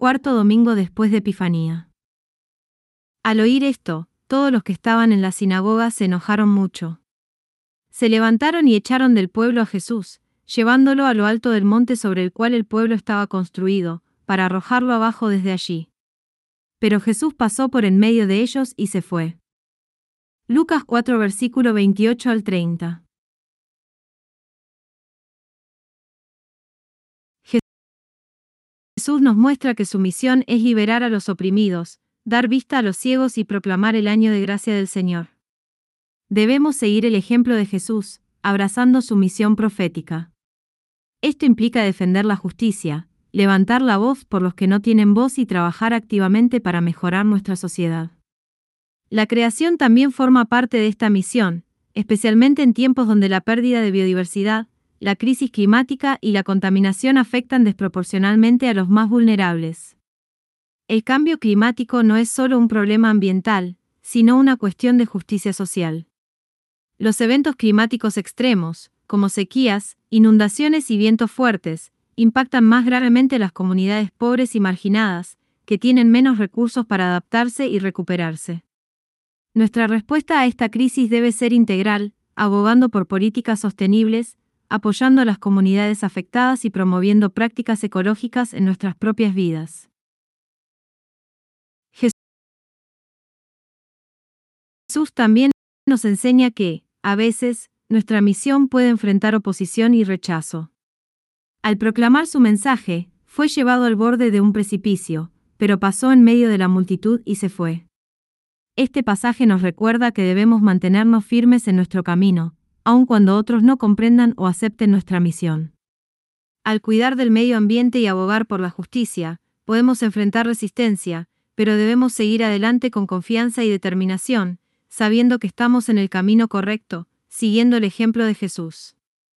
cuarto domingo después de Epifanía. Al oír esto, todos los que estaban en la sinagoga se enojaron mucho. Se levantaron y echaron del pueblo a Jesús, llevándolo a lo alto del monte sobre el cual el pueblo estaba construido, para arrojarlo abajo desde allí. Pero Jesús pasó por en medio de ellos y se fue. Lucas 4 versículo 28 al 30. Jesús nos muestra que su misión es liberar a los oprimidos, dar vista a los ciegos y proclamar el año de gracia del Señor. Debemos seguir el ejemplo de Jesús, abrazando su misión profética. Esto implica defender la justicia, levantar la voz por los que no tienen voz y trabajar activamente para mejorar nuestra sociedad. La creación también forma parte de esta misión, especialmente en tiempos donde la pérdida de biodiversidad, la crisis climática y la contaminación afectan desproporcionalmente a los más vulnerables. El cambio climático no es solo un problema ambiental, sino una cuestión de justicia social. Los eventos climáticos extremos, como sequías, inundaciones y vientos fuertes, impactan más gravemente a las comunidades pobres y marginadas, que tienen menos recursos para adaptarse y recuperarse. Nuestra respuesta a esta crisis debe ser integral, abogando por políticas sostenibles, apoyando a las comunidades afectadas y promoviendo prácticas ecológicas en nuestras propias vidas. Jesús también nos enseña que, a veces, nuestra misión puede enfrentar oposición y rechazo. Al proclamar su mensaje, fue llevado al borde de un precipicio, pero pasó en medio de la multitud y se fue. Este pasaje nos recuerda que debemos mantenernos firmes en nuestro camino, aun cuando otros no comprendan o acepten nuestra misión. Al cuidar del medio ambiente y abogar por la justicia, podemos enfrentar resistencia, pero debemos seguir adelante con confianza y determinación, sabiendo que estamos en el camino correcto, siguiendo el ejemplo de Jesús.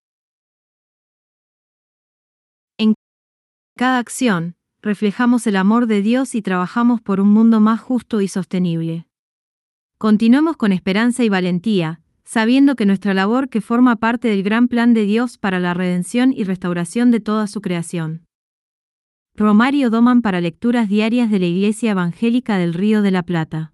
En cada acción, reflejamos el amor de Dios y trabajamos por un mundo más justo y sostenible. Continuemos con esperanza y valentía, sabiendo que nuestra labor que forma parte del gran plan de Dios para la redención y restauración de toda su creación. Romario Doman para lecturas diarias de la Iglesia Evangélica del Río de la Plata.